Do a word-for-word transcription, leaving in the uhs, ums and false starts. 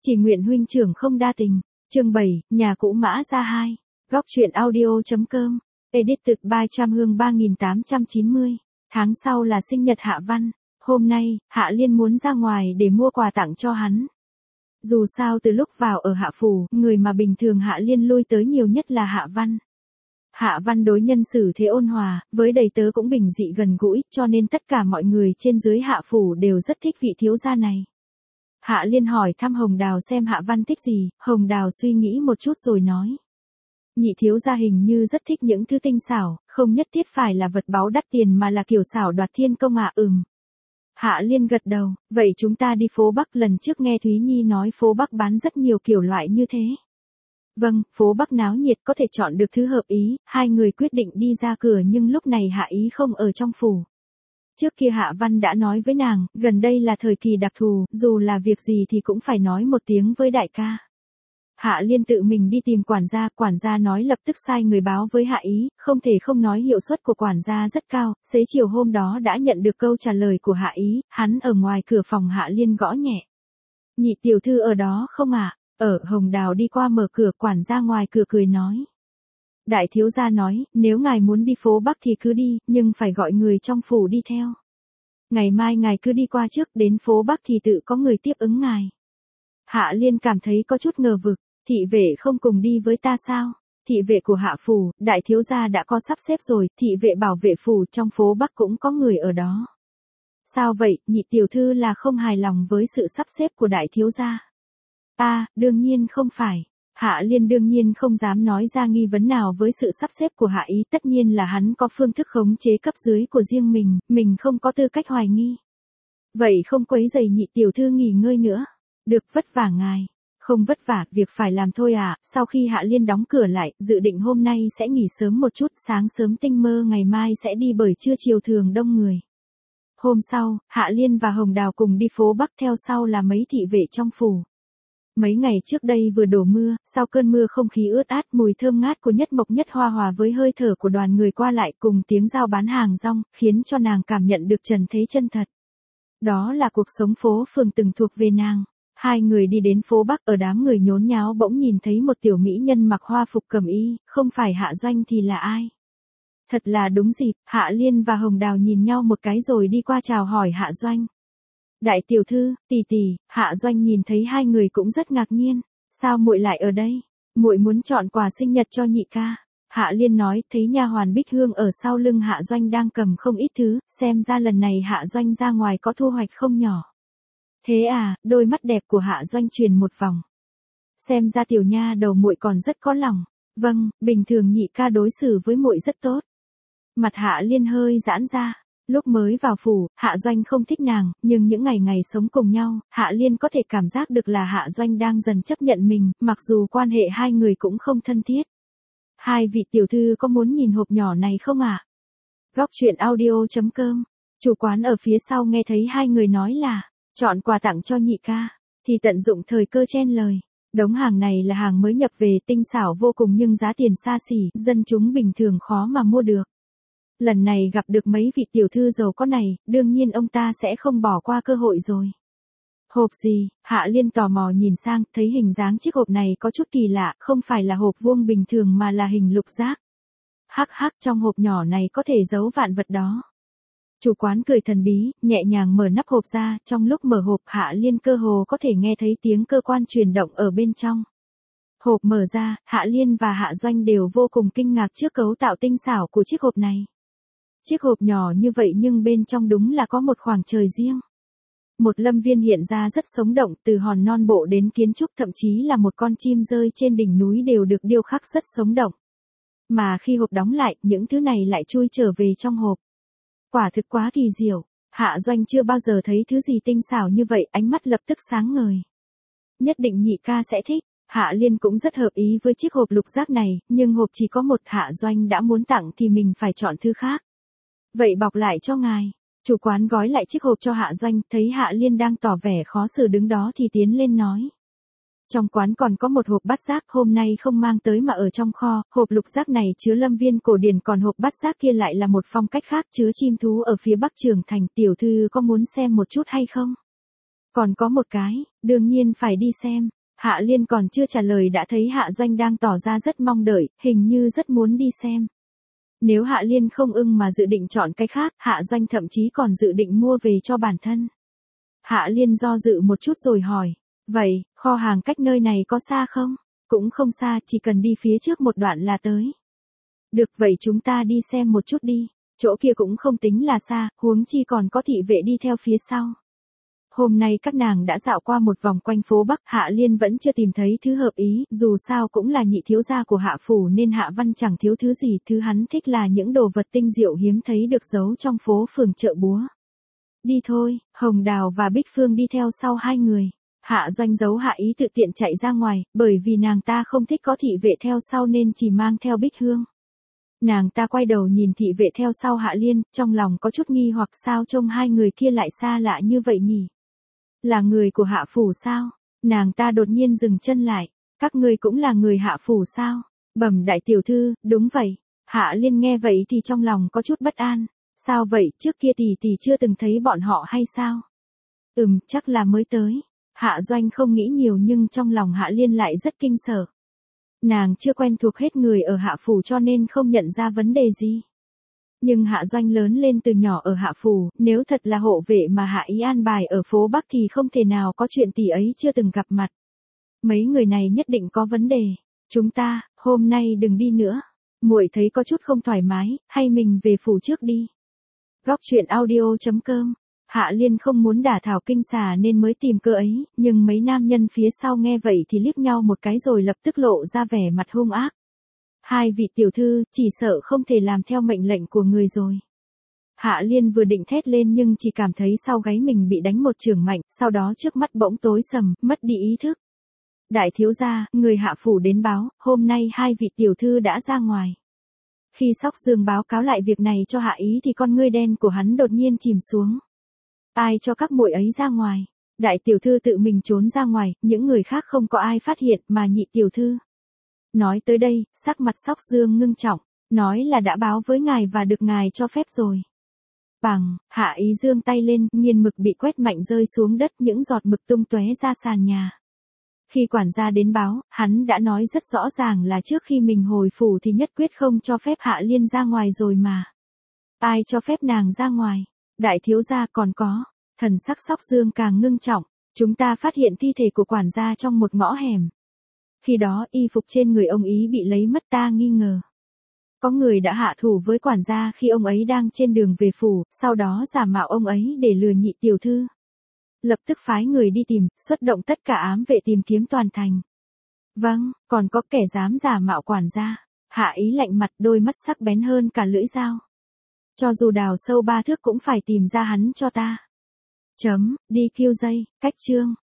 Chỉ nguyện huynh trưởng không đa tình. Chương bảy, nhà cũ Mã Gia hai. Góc truyện audio.com. Edit từ by Trăm Hương ba nghìn tám trăm chín mươi. Tháng sau là sinh nhật Hạ Văn. Hôm nay, Hạ Liên muốn ra ngoài để mua quà tặng cho hắn. Dù sao từ lúc vào ở Hạ Phủ, người mà bình thường Hạ Liên lui tới nhiều nhất là Hạ Văn. Hạ Văn đối nhân xử thế ôn hòa, với đầy tớ cũng bình dị gần gũi, cho nên tất cả mọi người trên dưới Hạ Phủ đều rất thích vị thiếu gia này. Hạ Liên hỏi thăm Hồng Đào xem Hạ Văn thích gì, Hồng Đào suy nghĩ một chút rồi nói. Nhị thiếu gia hình như rất thích những thứ tinh xảo, không nhất thiết phải là vật báu đắt tiền mà là kiểu xảo đoạt thiên công ạ. Ừm. Hạ Liên gật đầu, vậy chúng ta đi phố Bắc, lần trước nghe Thúy Nhi nói phố Bắc bán rất nhiều kiểu loại như thế. Vâng, phố Bắc náo nhiệt, có thể chọn được thứ hợp ý. Hai người quyết định đi ra cửa, nhưng lúc này Hạ Ý không ở trong phủ. Trước kia Hạ Văn đã nói với nàng, gần đây là thời kỳ đặc thù, dù là việc gì thì cũng phải nói một tiếng với đại ca. Hạ Liên tự mình đi tìm quản gia, quản gia nói lập tức sai người báo với Hạ Ý, không thể không nói hiệu suất của quản gia rất cao. Xế chiều hôm đó đã nhận được câu trả lời của Hạ Ý, hắn ở ngoài cửa phòng Hạ Liên gõ nhẹ. Nhị tiểu thư ở đó không ạ? À? Ở. Hồng Đào đi qua mở cửa, quản gia ngoài cửa cười nói. Đại thiếu gia nói, nếu ngài muốn đi phố Bắc thì cứ đi, nhưng phải gọi người trong phủ đi theo. Ngày mai ngài cứ đi qua trước, đến phố Bắc thì tự có người tiếp ứng ngài. Hạ Liên cảm thấy có chút ngờ vực, thị vệ không cùng đi với ta sao? Thị vệ của Hạ Phủ, đại thiếu gia đã có sắp xếp rồi, thị vệ bảo vệ phủ trong phố Bắc cũng có người ở đó. Sao vậy, nhị tiểu thư là không hài lòng với sự sắp xếp của đại thiếu gia? À, đương nhiên không phải. Hạ Liên đương nhiên không dám nói ra nghi vấn nào với sự sắp xếp của Hạ Ý, tất nhiên là hắn có phương thức khống chế cấp dưới của riêng mình, mình không có tư cách hoài nghi. Vậy không quấy rầy nhị tiểu thư nghỉ ngơi nữa. Được, vất vả ngài. Không vất vả, việc phải làm thôi à. Sau khi Hạ Liên đóng cửa lại, dự định hôm nay sẽ nghỉ sớm một chút, sáng sớm tinh mơ ngày mai sẽ đi, bởi trưa chiều thường đông người. Hôm sau, Hạ Liên và Hồng Đào cùng đi phố Bắc, theo sau là mấy thị vệ trong phủ. Mấy ngày trước đây vừa đổ mưa, sau cơn mưa không khí ướt át, mùi thơm ngát của nhất mộc nhất hoa hòa với hơi thở của đoàn người qua lại cùng tiếng giao bán hàng rong, khiến cho nàng cảm nhận được trần thế chân thật. Đó là cuộc sống phố phường từng thuộc về nàng. Hai người đi đến phố Bắc, ở đám người nhốn nháo bỗng nhìn thấy một tiểu mỹ nhân mặc hoa phục cẩm y, không phải Hạ Doanh thì là ai? Thật là đúng dịp, Hạ Liên và Hồng Đào nhìn nhau một cái rồi đi qua chào hỏi Hạ Doanh. Đại tiểu thư, tỷ tỷ. Hạ Doanh nhìn thấy hai người cũng rất ngạc nhiên. Sao muội lại ở đây? Muội muốn chọn quà sinh nhật cho nhị ca. Hạ Liên nói, thấy nha hoàn Bích Hương ở sau lưng Hạ Doanh đang cầm không ít thứ, xem ra lần này Hạ Doanh ra ngoài có thu hoạch không nhỏ. Thế à? Đôi mắt đẹp của Hạ Doanh truyền một vòng. Xem ra tiểu nha đầu muội còn rất có lòng. Vâng, bình thường nhị ca đối xử với muội rất tốt. Mặt Hạ Liên hơi giãn ra. Lúc mới vào phủ, Hạ Doanh không thích nàng, nhưng những ngày ngày sống cùng nhau, Hạ Liên có thể cảm giác được là Hạ Doanh đang dần chấp nhận mình, mặc dù quan hệ hai người cũng không thân thiết. Hai vị tiểu thư có muốn nhìn hộp nhỏ này không ạ? À? Góc truyện audio.com. Chủ quán ở phía sau nghe thấy hai người nói là chọn quà tặng cho nhị ca, thì tận dụng thời cơ chen lời. Đống hàng này là hàng mới nhập về, tinh xảo vô cùng nhưng giá tiền xa xỉ, dân chúng bình thường khó mà mua được. Lần này gặp được mấy vị tiểu thư giàu có này, đương nhiên ông ta sẽ không bỏ qua cơ hội rồi. Hộp gì? Hạ Liên tò mò nhìn sang, thấy hình dáng chiếc hộp này có chút kỳ lạ, không phải là hộp vuông bình thường mà là hình lục giác. Hắc hắc, trong hộp nhỏ này có thể giấu vạn vật đó. Chủ quán cười thần bí, nhẹ nhàng mở nắp hộp ra, trong lúc mở hộp Hạ Liên cơ hồ có thể nghe thấy tiếng cơ quan chuyển động ở bên trong. Hộp mở ra, Hạ Liên và Hạ Doanh đều vô cùng kinh ngạc trước cấu tạo tinh xảo của chiếc hộp này. Chiếc hộp nhỏ như vậy nhưng bên trong đúng là có một khoảng trời riêng. Một lâm viên hiện ra rất sống động, từ hòn non bộ đến kiến trúc, thậm chí là một con chim rơi trên đỉnh núi đều được điêu khắc rất sống động. Mà khi hộp đóng lại, những thứ này lại chui trở về trong hộp. Quả thực quá kỳ diệu. Hạ Doanh chưa bao giờ thấy thứ gì tinh xảo như vậy, ánh mắt lập tức sáng ngời. Nhất định nhị ca sẽ thích. Hạ Liên cũng rất hợp ý với chiếc hộp lục giác này, nhưng hộp chỉ có một, Hạ Doanh đã muốn tặng thì mình phải chọn thứ khác. Vậy bọc lại cho ngài. Chủ quán gói lại chiếc hộp cho Hạ Doanh, thấy Hạ Liên đang tỏ vẻ khó xử đứng đó thì tiến lên nói. Trong quán còn có một hộp bát giác, hôm nay không mang tới mà ở trong kho, hộp lục giác này chứa lâm viên cổ điển, còn hộp bát giác kia lại là một phong cách khác, chứa chim thú ở phía bắc Trường Thành, tiểu thư có muốn xem một chút hay không? Còn có một cái, Đương nhiên phải đi xem. Hạ Liên còn chưa trả lời đã thấy Hạ Doanh đang tỏ ra rất mong đợi, hình như rất muốn đi xem. Nếu Hạ Liên không ưng mà dự định chọn cái khác, Hạ Doanh thậm chí còn dự định mua về cho bản thân. Hạ Liên do dự một chút rồi hỏi, vậy, kho hàng cách nơi này có xa không? Cũng không xa, chỉ cần đi phía trước một đoạn là tới. Được vậy chúng ta đi xem một chút đi, chỗ kia cũng không tính là xa, huống chi còn có thị vệ đi theo phía sau. Hôm nay các nàng đã dạo qua một vòng quanh phố Bắc, Hạ Liên vẫn chưa tìm thấy thứ hợp ý, dù sao cũng là nhị thiếu gia của Hạ Phủ nên Hạ Văn chẳng thiếu thứ gì, thứ hắn thích là những đồ vật tinh diệu hiếm thấy được giấu trong phố phường chợ búa. Đi thôi, Hồng Đào và Bích Phương đi theo sau hai người. Hạ Doanh giấu Hạ Ý tự tiện chạy ra ngoài, bởi vì nàng ta không thích có thị vệ theo sau nên chỉ mang theo Bích Hương. Nàng ta quay đầu nhìn thị vệ theo sau Hạ Liên, trong lòng có chút nghi hoặc sao trông hai người kia lại xa lạ như vậy nhỉ? Là người của Hạ Phủ sao? Nàng ta đột nhiên dừng chân lại. Các ngươi cũng là người Hạ Phủ sao? Bẩm đại tiểu thư, đúng vậy. Hạ Liên nghe vậy thì trong lòng có chút bất an. Sao vậy, trước kia tỷ tỷ chưa từng thấy bọn họ hay sao? Ừm, chắc là mới tới. Hạ Doanh không nghĩ nhiều nhưng trong lòng Hạ Liên lại rất kinh sợ. Nàng chưa quen thuộc hết người ở Hạ Phủ cho nên không nhận ra vấn đề gì. Nhưng Hạ Doanh lớn lên từ nhỏ ở Hạ Phủ, nếu thật là hộ vệ mà Hạ Ý an bài ở phố Bắc thì không thể nào có chuyện tỷ ấy chưa từng gặp mặt. Mấy người này nhất định có vấn đề. Chúng ta, hôm nay đừng đi nữa. Muội thấy có chút không thoải mái, hay mình về phủ trước đi. Góc truyện audio chấm com. Hạ Liên không muốn đả thảo kinh xà nên mới tìm cơ ấy, nhưng mấy nam nhân phía sau nghe vậy thì liếc nhau một cái rồi lập tức lộ ra vẻ mặt hung ác. Hai vị tiểu thư, chỉ sợ không thể làm theo mệnh lệnh của người rồi. Hạ Liên vừa định thét lên nhưng chỉ cảm thấy sau gáy mình bị đánh một chưởng mạnh, sau đó trước mắt bỗng tối sầm, mất đi ý thức. Đại thiếu gia, người Hạ Phủ đến báo, hôm nay hai vị tiểu thư đã ra ngoài. Khi Sóc Dương báo cáo lại việc này cho Hạ Ý thì con ngươi đen của hắn đột nhiên chìm xuống. Ai cho các muội ấy ra ngoài? Đại tiểu thư tự mình trốn ra ngoài, những người khác không có ai phát hiện mà nhị tiểu thư. Nói tới đây, sắc mặt Sóc Dương ngưng trọng, nói là đã báo với ngài và được ngài cho phép rồi. Bằng, Hạ Ý giương tay lên, nghiền mực bị quét mạnh rơi xuống đất, những giọt mực tung tóe ra sàn nhà. Khi quản gia đến báo, hắn đã nói rất rõ ràng là trước khi mình hồi phủ thì nhất quyết không cho phép Hạ Liên ra ngoài rồi mà. Ai cho phép nàng ra ngoài? Đại thiếu gia còn có. Thần sắc Sóc Dương càng ngưng trọng, chúng ta phát hiện thi thể của quản gia trong một ngõ hẻm. Khi đó y phục trên người ông ý bị lấy mất, ta nghi ngờ. Có người đã hạ thủ với quản gia khi ông ấy đang trên đường về phủ, sau đó giả mạo ông ấy để lừa nhị tiểu thư. Lập tức phái người đi tìm, xuất động tất cả ám vệ tìm kiếm toàn thành. Vâng, còn có kẻ dám giả mạo quản gia. Hạ Ý lạnh mặt, đôi mắt sắc bén hơn cả lưỡi dao. Cho dù đào sâu ba thước cũng phải tìm ra hắn cho ta. Chấm, đi kill dây, cách chương.